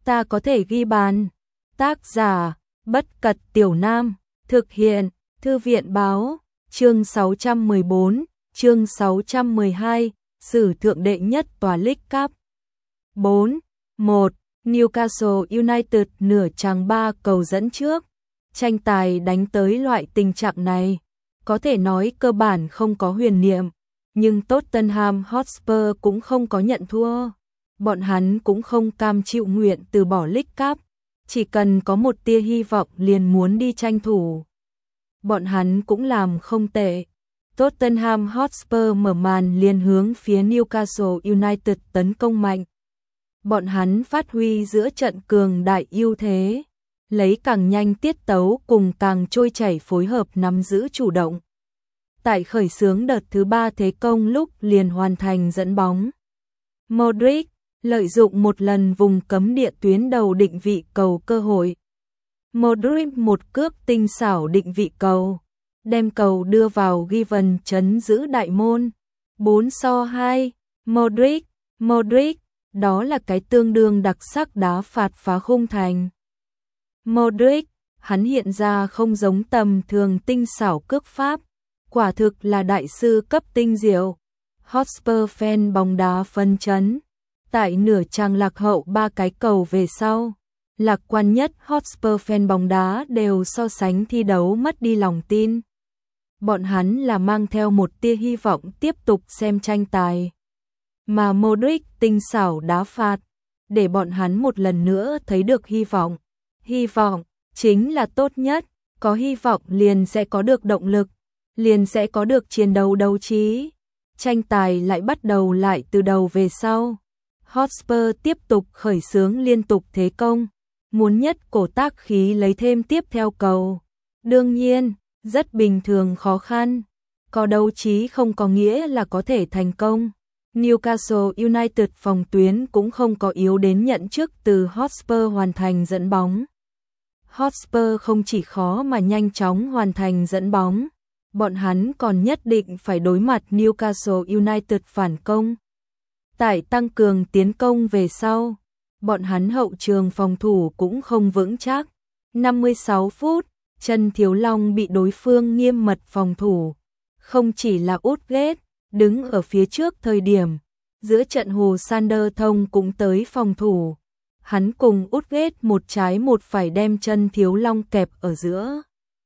ta có thể ghi bàn. Tác giả, Bất Cật Tiểu Nam, thực hiện, Thư viện báo, chương 614, chương 612, sử thượng đệ nhất tòa League Cup. 4-1, Newcastle United nửa chặng 3 cầu dẫn trước. Tranh tài đánh tới loại tình trạng này, có thể nói cơ bản không có huyền niệm, nhưng Tottenham Hotspur cũng không có nhận thua. Bọn hắn cũng không cam chịu nguyện từ bỏ League Cup, chỉ cần có một tia hy vọng liền muốn đi tranh thủ. Bọn hắn cũng làm không tệ. Tottenham Hotspur mở màn liền hướng phía Newcastle United tấn công mạnh. Bọn hắn phát huy giữa trận cường đại ưu thế, lấy càng nhanh tiết tấu cùng càng trôi chảy phối hợp nắm giữ chủ động. Tại khởi xướng đợt thứ 3 thế công lúc liền hoàn thành dẫn bóng. Modric lợi dụng một lần vùng cấm địa tuyến đầu định vị cầu cơ hội. Modric một cước tinh xảo định vị cầu, đem cầu đưa vào ghi vần chấn giữ đại môn. 4-2, Modric, đó là cái tương đương đặc sắc đá phạt phá khung thành. Modric, hắn hiện ra không giống tầm thường tinh xảo cước pháp, quả thực là đại sư cấp tinh diệu. Hotspur fan bóng đá phân chấn, tại nửa chặng lạc hậu 3 cái cầu về sau, lạc quan nhất Hotspur fan bóng đá đều so sánh thi đấu mất đi lòng tin. Bọn hắn là mang theo một tia hy vọng tiếp tục xem tranh tài, mà Modric tinh xảo đá phạt để bọn hắn một lần nữa thấy được hy vọng. Hy vọng chính là tốt nhất, có hy vọng liền sẽ có được động lực, liền sẽ có được chiến đấu đấu trí. Tranh tài lại bắt đầu lại từ đầu về sau. Hotspur tiếp tục khởi xướng liên tục thế công, muốn nhất cổ tác khí lấy thêm tiếp theo cầu. Đương nhiên, rất bình thường khó khăn, có đấu trí không có nghĩa là có thể thành công. Newcastle United phòng tuyến cũng không có yếu đến nhận trước từ Hotspur hoàn thành dẫn bóng. Hotspur không chỉ khó mà nhanh chóng hoàn thành dẫn bóng, bọn hắn còn nhất định phải đối mặt Newcastle United phản công. Tại tăng cường tiến công về sau, bọn hắn hậu trường phòng thủ cũng không vững chắc. 56 phút, Trần Thiếu Long bị đối phương nghiêm mật phòng thủ. Không chỉ là Utgate đứng ở phía trước thời điểm, giữa trận Hồ Sander Thông cũng tới phòng thủ. Hắn cùng Utgate một trái một phải đem Trần Thiếu Long kẹp ở giữa.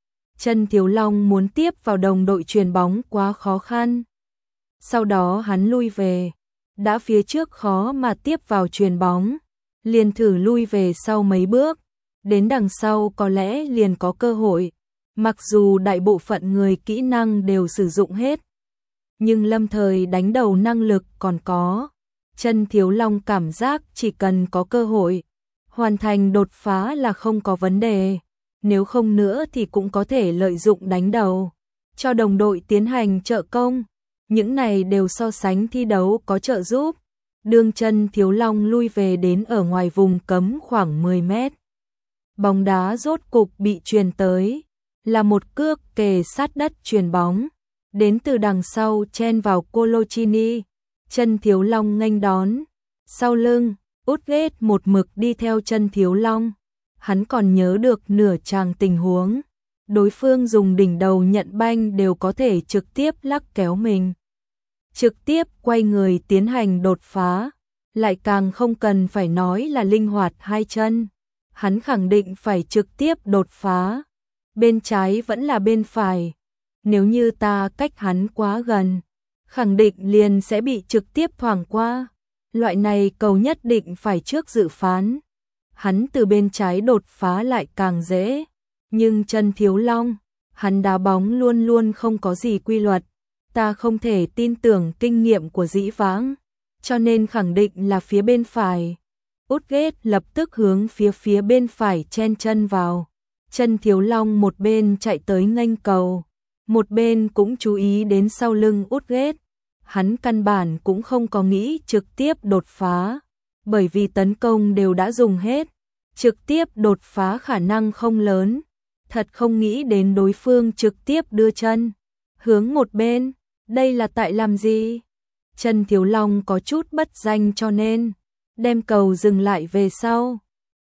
Trần Thiếu Long muốn tiếp vào đồng đội chuyền bóng quá khó khăn. Sau đó hắn lui về, đã phía trước khó mà tiếp vào chuyền bóng, liền thử lui về sau mấy bước, đến đằng sau có lẽ liền có cơ hội. Mặc dù đại bộ phận người kỹ năng đều sử dụng hết, nhưng lâm thời đánh đầu năng lực còn có. Trần Thiếu Long cảm giác chỉ cần có cơ hội, hoàn thành đột phá là không có vấn đề. Nếu không nữa thì cũng có thể lợi dụng đánh đầu, cho đồng đội tiến hành trợ công. Những này đều so sánh thi đấu có trợ giúp. Đường Trần Thiếu Long lui về đến ở ngoài vùng cấm khoảng 10 mét. Bóng đá rốt cục bị truyền tới, là một cước kề sát đất chuyền bóng, đến từ đằng sau chen vào Coloccini. Trần Thiếu Long nghênh đón, sau lưng, Utgate một mực đi theo Trần Thiếu Long. Hắn còn nhớ được nửa chàng tình huống, đối phương dùng đỉnh đầu nhận banh đều có thể trực tiếp lắc kéo mình, trực tiếp quay người tiến hành đột phá, lại càng không cần phải nói là linh hoạt hai chân. Hắn khẳng định phải trực tiếp đột phá, bên trái vẫn là bên phải, nếu như ta cách hắn quá gần, khẳng định liền sẽ bị trực tiếp thoảng qua. Loại này cầu nhất định phải trước dự phán. Hắn từ bên trái đột phá lại càng dễ, nhưng Trần Thiếu Long, hắn đá bóng luôn luôn không có gì quy luật, ta không thể tin tưởng kinh nghiệm của dĩ vãng, cho nên khẳng định là phía bên phải. Utgate lập tức hướng phía bên phải chen chân vào. Trần Thiếu Long một bên chạy tới nghênh cầu, một bên cũng chú ý đến sau lưng Utgate. Hắn căn bản cũng không có nghĩ trực tiếp đột phá, bởi vì tấn công đều đã dùng hết, trực tiếp đột phá khả năng không lớn. Thật không nghĩ đến đối phương trực tiếp đưa chân hướng một bên, đây là tại làm gì? Trần Thiếu Long có chút bất danh cho nên đem cầu dừng lại về sau,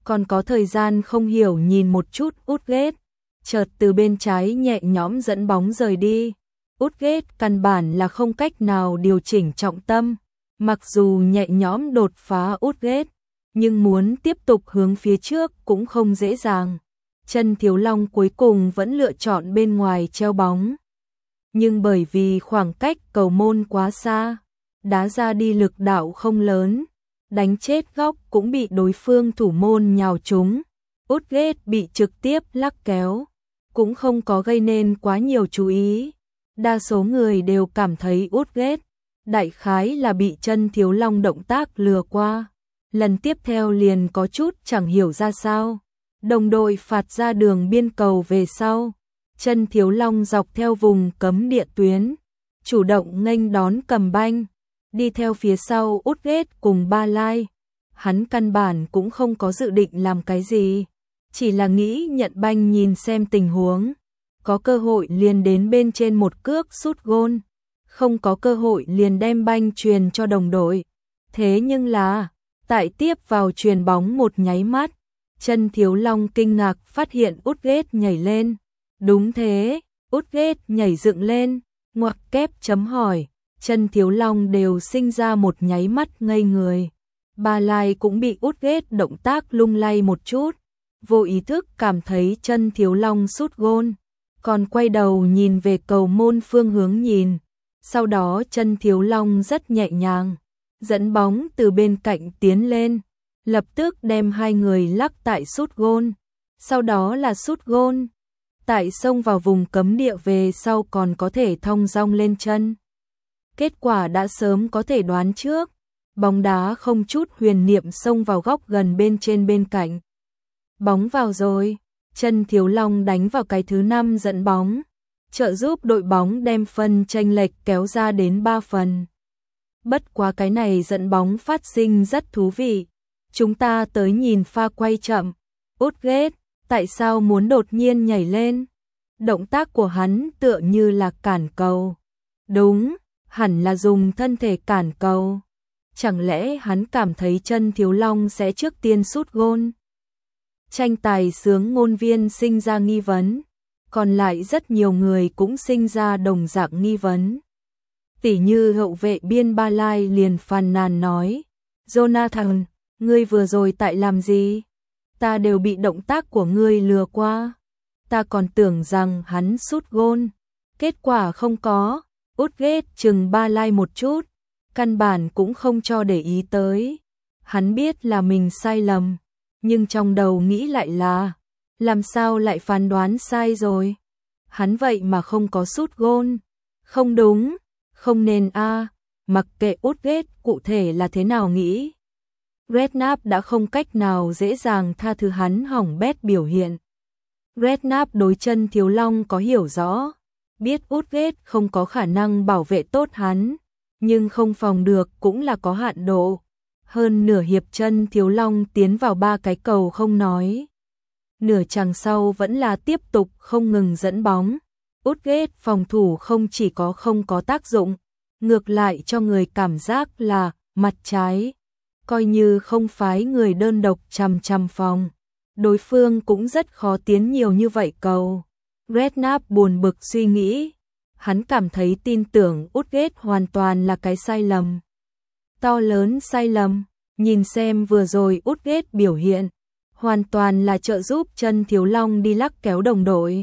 còn có thời gian không hiểu nhìn một chút Utgate, chợt từ bên trái nhẹ nhõm dẫn bóng rời đi. Utgate căn bản là không cách nào điều chỉnh trọng tâm, mặc dù nhẹ nhõm đột phá Utgate, nhưng muốn tiếp tục hướng phía trước cũng không dễ dàng. Chân Thiếu Long cuối cùng vẫn lựa chọn bên ngoài treo bóng. Nhưng bởi vì khoảng cách cầu môn quá xa, đá ra đi lực đạo không lớn, đánh chết góc cũng bị đối phương thủ môn nhào trúng. Utgate bị trực tiếp lắc kéo, cũng không có gây nên quá nhiều chú ý. Đa số người đều cảm thấy Utgate đại khái là bị Chân Thiếu Long động tác lừa qua. Lần tiếp theo liền có chút chẳng hiểu ra sao. Đồng đội phạt ra đường biên cầu về sau. Chân Thiếu Long dọc theo vùng cấm địa tuyến, chủ động nghênh đón cầm banh, đi theo phía sau Utgate cùng Ba Lai. Hắn căn bản cũng không có dự định làm cái gì, chỉ là nghĩ nhận banh nhìn xem tình huống. Có cơ hội liền đến bên trên một cước sút gôn, không có cơ hội liền đem banh truyền cho đồng đội. Thế nhưng là, tại tiếp vào truyền bóng một nháy mắt, Chân Thiếu Long kinh ngạc phát hiện Utgate nhảy lên. Đúng thế, Utgate nhảy dựng lên, ngoặc kép chấm hỏi, Chân Thiếu Long đều sinh ra một nháy mắt ngây người. Ba Lai cũng bị Utgate động tác lung lay một chút, vô ý thức cảm thấy Chân Thiếu Long sút gôn, còn quay đầu nhìn về cầu môn phương hướng nhìn. Sau đó Chân Thiếu Long rất nhẹ nhàng dẫn bóng từ bên cạnh tiến lên, lập tức đem hai người lắc tại sút gôn. Sau đó là sút gôn, tại xông vào vùng cấm địa về sau còn có thể thong dong lên chân. Kết quả đã sớm có thể đoán trước, bóng đá không chút huyền niệm xông vào góc gần bên trên bên cạnh. Bóng vào rồi, Chân Thiếu Long đánh vào cái thứ 5 dẫn bóng, trợ giúp đội bóng đem phân chênh lệch kéo ra đến 3 phần. Bất quá cái này dẫn bóng phát sinh rất thú vị. Chúng ta tới nhìn pha quay chậm. Utgate, tại sao muốn đột nhiên nhảy lên? Động tác của hắn tựa như là cản cầu. Đúng, hẳn là dùng thân thể cản cầu. Chẳng lẽ hắn cảm thấy Chân Thiếu Long sẽ trước tiên sút gôn? Tranh tài sướng ngôn viên sinh ra nghi vấn, còn lại rất nhiều người cũng sinh ra đồng dạng nghi vấn. Tỉ như hậu vệ biên Ba Lai liền phàn nàn nói, Jonathan, ngươi vừa rồi tại làm gì? Ta đều bị động tác của ngươi lừa qua. Ta còn tưởng rằng hắn sút gôn. Kết quả không có. Utgate chừng Ba Lai một chút, căn bản cũng không cho để ý tới. Hắn biết là mình sai lầm, nhưng trong đầu nghĩ lại là, làm sao lại phán đoán sai rồi? Hắn vậy mà không có sút gôn. Không đúng, không nên a. Mặc kệ Utgate cụ thể là thế nào nghĩ, Redknapp đã không cách nào dễ dàng tha thứ hắn hỏng bét biểu hiện. Redknapp đối Chân Thiếu Long có hiểu rõ, biết Utgate không có khả năng bảo vệ tốt hắn, nhưng không phòng được cũng là có hạn độ. Hơn nửa hiệp Chân Thiếu Long tiến vào 3 cái cầu không nói. Nửa chặng sau vẫn là tiếp tục không ngừng dẫn bóng. Utgate phòng thủ không chỉ có không có tác dụng, ngược lại cho người cảm giác là mặt trái. Coi như không phái người đơn độc chằm chằm phòng, đối phương cũng rất khó tiến nhiều như vậy cầu. Redknapp buồn bực suy nghĩ, hắn cảm thấy tin tưởng Utgate hoàn toàn là cái sai lầm. To lớn sai lầm, nhìn xem vừa rồi Utgate biểu hiện, hoàn toàn là trợ giúp Chân Thiếu Long đi lắc kéo đồng đội.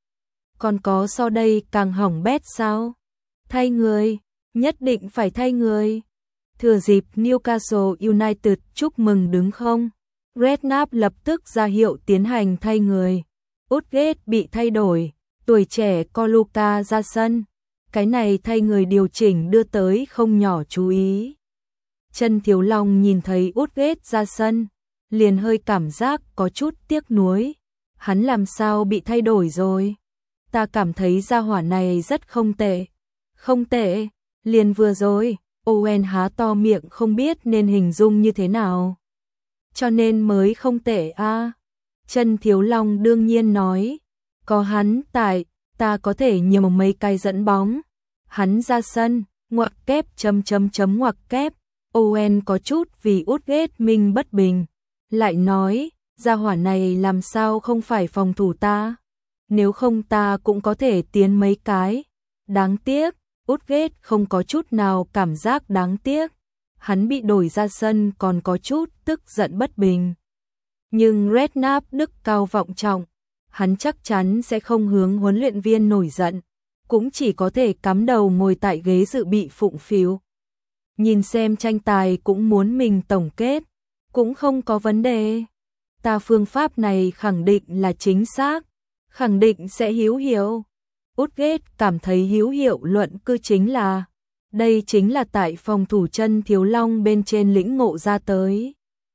Còn có so đây càng hỏng bét sao? Thay người, nhất định phải thay người. Thừa dịp Newcastle United chúc mừng đứng không? Redknapp lập tức ra hiệu tiến hành thay người. Utgate bị thay đổi, tuổi trẻ Coluca ra sân. Cái này thay người điều chỉnh đưa tới không nhỏ chú ý. Chân Thiếu Long nhìn thấy Utgate ra sân, liền hơi cảm giác có chút tiếc nuối. Hắn làm sao bị thay đổi rồi? Ta cảm thấy gia hỏa này rất không tệ. Không tệ, liền vừa rồi. Owen há to miệng không biết nên hình dung như thế nào. Cho nên mới không tệ a. Chân Thiếu Long đương nhiên nói, có hắn tại, ta có thể nhiều mấy cái dẫn bóng. Hắn ra sân, ngoặc kép ngoặc kép. Owen có chút vì Utgate mình bất bình, lại nói, Gia hỏa này làm sao không phải phòng thủ ta? Nếu không ta cũng có thể tiến mấy cái. Đáng tiếc, Woodgate không có chút nào cảm giác đáng tiếc. Hắn bị đổi ra sân còn có chút tức giận bất bình. Nhưng Redknapp đức cao vọng trọng, hắn chắc chắn sẽ không hướng huấn luyện viên nổi giận, cũng chỉ có thể cắm đầu ngồi tại ghế dự bị phụng phịu. Nhìn xem tranh tài cũng muốn mình tổng kết, cũng không có vấn đề. Ta phương pháp này khẳng định là chính xác, khẳng định sẽ hữu hiệu. Woodgate cảm thấy hữu hiệu luận cứ chính là, đây chính là tại phòng thủ chân thiếu long bên trên lĩnh ngộ ra tới.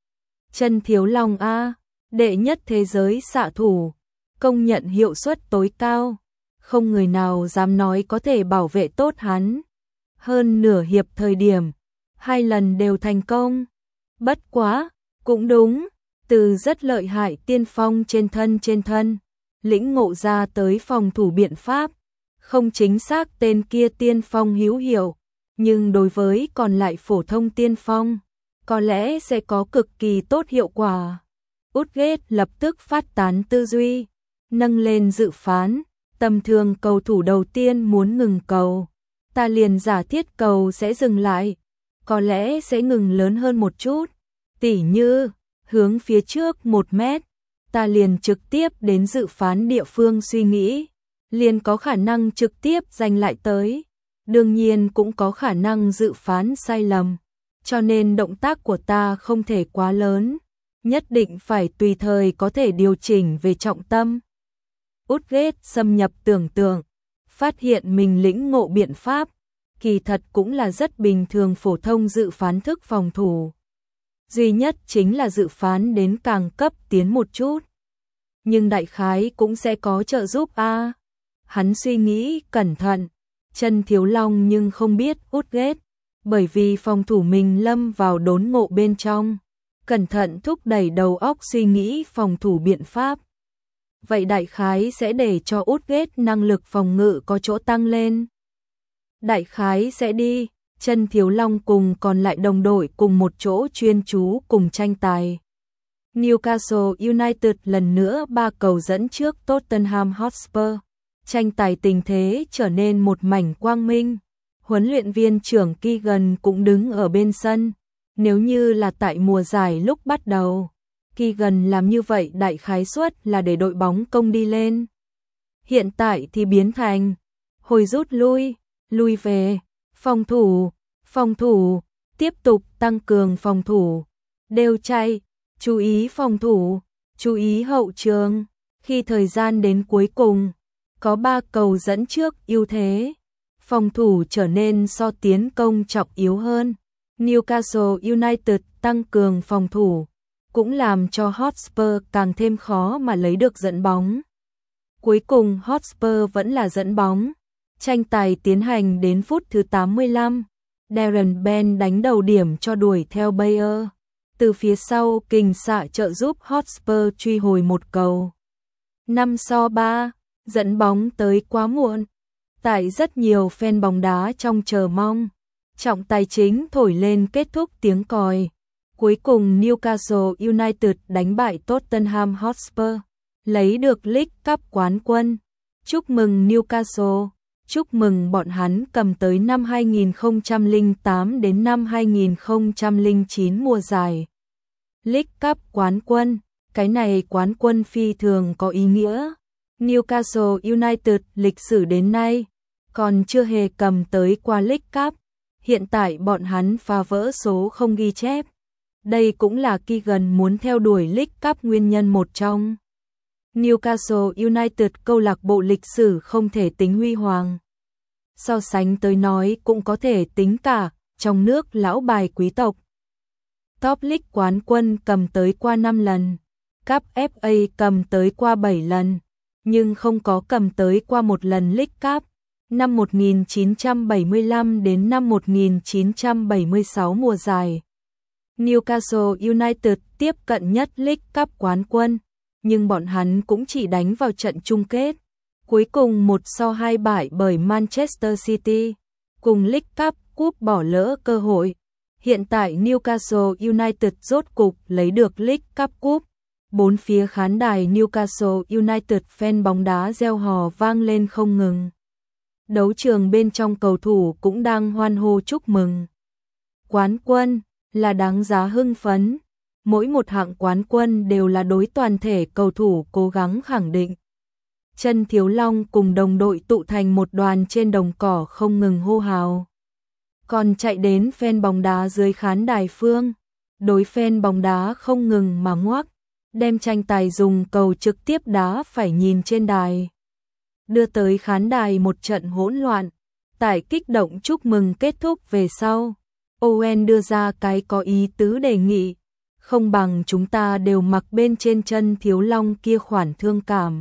Chân thiếu long A, đệ nhất thế giới xạ thủ, công nhận hiệu suất tối cao, không người nào dám nói có thể bảo vệ tốt hắn. Hơn nửa hiệp thời điểm, 2 lần đều thành công. Bất quá, cũng đúng, từ rất lợi hại tiên phong trên thân, lĩnh ngộ ra tới phòng thủ biện pháp, không chính xác tên kia tiên phong hữu hiệu, nhưng đối với còn lại phổ thông tiên phong, có lẽ sẽ có cực kỳ tốt hiệu quả. Woodgate lập tức phát tán tư duy, nâng lên dự phán, tầm thường cầu thủ đầu tiên muốn ngừng cầu, ta liền giả thiết cầu sẽ dừng lại, có lẽ sẽ ngừng lớn hơn một chút, tỉ như hướng phía trước 1 mét, ta liền trực tiếp đến dự phán địa phương suy nghĩ, liền có khả năng trực tiếp giành lại tới, đương nhiên cũng có khả năng dự phán sai lầm, cho nên động tác của ta không thể quá lớn, nhất định phải tùy thời có thể điều chỉnh về trọng tâm. Woodgate xâm nhập tưởng tượng, phát hiện mình lĩnh ngộ biện pháp, kỳ thật cũng là rất bình thường phổ thông dự phán thức phòng thủ. Duy nhất chính là dự phán đến càng cấp tiến một chút. Nhưng đại khái cũng sẽ có trợ giúp a. Hắn suy nghĩ cẩn thận, chân thiếu long nhưng không biết Woodgate, bởi vì phòng thủ mình lâm vào đốn ngộ bên trong. Cẩn thận thúc đẩy đầu óc suy nghĩ phòng thủ biện pháp. Vậy đại khái sẽ để cho Woodgate năng lực phòng ngự có chỗ tăng lên. Đại khái sẽ đi, chân thiếu long cùng còn lại đồng đội cùng một chỗ chuyên chú cùng tranh tài. Newcastle United lần nữa 3 cầu dẫn trước Tottenham Hotspur. Tranh tài tình thế trở nên một mảnh quang minh. Huấn luyện viên trưởng Keegan cũng đứng ở bên sân. Nếu như là tại mùa giải lúc bắt đầu, Keegan làm như vậy đại khái suất là để đội bóng công đi lên. Hiện tại thì biến thành hồi rút lui về, phòng thủ, tiếp tục tăng cường phòng thủ, đều chạy, chú ý phòng thủ, chú ý hậu trường. Khi thời gian đến cuối cùng, có 3 cầu dẫn trước ưu thế, phòng thủ trở nên so tiến công trọng yếu hơn. Newcastle United tăng cường phòng thủ, cũng làm cho Hotspur càng thêm khó mà lấy được dẫn bóng. Cuối cùng Hotspur vẫn là dẫn bóng. Tranh tài tiến hành đến phút thứ 85. Darren Bent đánh đầu điểm cho đuổi theo Bayer. Từ phía sau kình xạ trợ giúp Hotspur truy hồi 1 cầu. 5-3, dẫn bóng tới quá muộn. Tại rất nhiều fan bóng đá trong chờ mong, trọng tài chính thổi lên kết thúc tiếng còi. Cuối cùng Newcastle United đánh bại Tottenham Hotspur, lấy được League Cup quán quân. Chúc mừng Newcastle, chúc mừng bọn hắn cầm tới năm 2008 đến năm 2009 mùa giải League Cup quán quân, cái này quán quân phi thường có ý nghĩa. Newcastle United lịch sử đến nay còn chưa hề cầm tới qua League Cup, hiện tại bọn hắn phá vỡ số không ghi chép. Đây cũng là Keegan muốn theo đuổi League Cup nguyên nhân một trong. Newcastle United câu lạc bộ lịch sử không thể tính huy hoàng. So sánh tới nói cũng có thể tính cả trong nước lão bài quý tộc. Top League quán quân cầm tới qua 5 lần, Cup FA cầm tới qua 7 lần, nhưng không có cầm tới qua một lần League Cup. Năm 1975 đến năm 1976 mùa giải, Newcastle United tiếp cận nhất League Cup quán quân, nhưng bọn hắn cũng chỉ đánh vào trận chung kết. Cuối cùng 1-2 bại bởi Manchester City, cùng League Cup cúp bỏ lỡ cơ hội. Hiện tại Newcastle United rốt cục lấy được League Cup cúp, Bốn phía khán đài Newcastle United fan bóng đá reo hò vang lên không ngừng. Đấu trường bên trong cầu thủ cũng đang hoan hô chúc mừng. Quán quân là đáng giá hưng phấn. Mỗi một hạng quán quân đều là đối toàn thể cầu thủ cố gắng khẳng định. Chân Thiếu Long cùng đồng đội tụ thành một đoàn trên đồng cỏ không ngừng hô hào. Còn chạy đến fan bóng đá dưới khán đài phương. Đối fan bóng đá không ngừng mà ngoác, đem tranh tài dùng cầu trực tiếp đá phải nhìn trên đài. Đưa tới khán đài một trận hỗn loạn. Tại kích động chúc mừng kết thúc về sau, Owen đưa ra cái có ý tứ đề nghị. Không bằng chúng ta đều mặc bên trên chân Thiếu Long kia khoản thương cảm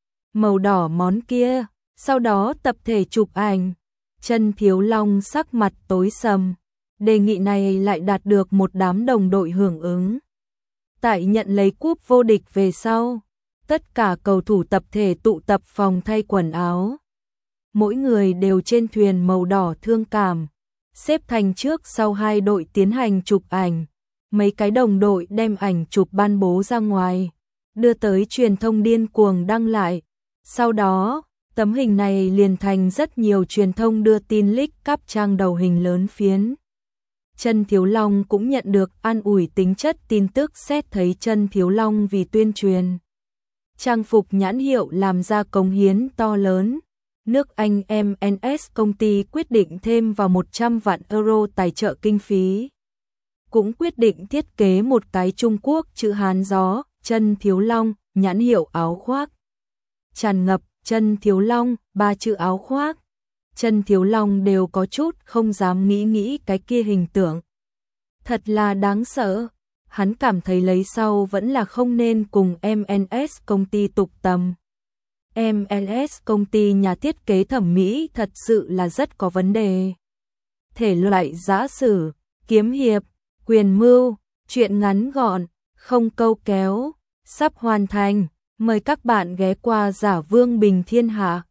màu đỏ món kia, sau đó tập thể chụp ảnh. Chân Thiếu Long sắc mặt tối sầm. Đề nghị này lại đạt được một đám đồng đội hưởng ứng. Tại nhận lấy cúp vô địch về sau, tất cả cầu thủ tập thể tụ tập phòng thay quần áo. Mỗi người đều trên thuyền màu đỏ thương cảm, xếp thành trước sau hai đội tiến hành chụp ảnh. Mấy cái đồng đội đem ảnh chụp ban bố ra ngoài, đưa tới truyền thông điên cuồng đăng lại. Sau đó, tấm hình này liền thành rất nhiều truyền thông đưa tin leak cắp trang đầu hình lớn phiến. Chân Thiếu Long cũng nhận được an ủi tính chất tin tức xét thấy Chân Thiếu Long vì tuyên truyền trang phục nhãn hiệu làm ra cống hiến to lớn. Nước Anh M&S công ty quyết định thêm vào 100 vạn euro tài trợ kinh phí. Cũng quyết định thiết kế một cái Trung Quốc chữ Hán gió, Chân Thiếu Long, nhãn hiệu áo khoác. Tràn ngập, Chân Thiếu Long, 3 chữ áo khoác. Chân Thiếu Long đều có chút không dám nghĩ cái kia hình tượng. Thật là đáng sợ. Hắn cảm thấy lấy sau vẫn là không nên cùng M&S công ty tục tầm. M&S công ty nhà thiết kế thẩm mỹ thật sự là rất có vấn đề. Thể loại giã sử, kiếm hiệp, quyền mưu, truyện ngắn gọn, không câu kéo, sắp hoàn thành. Mời các bạn ghé qua Giả Vương Bình Thiên Hạ.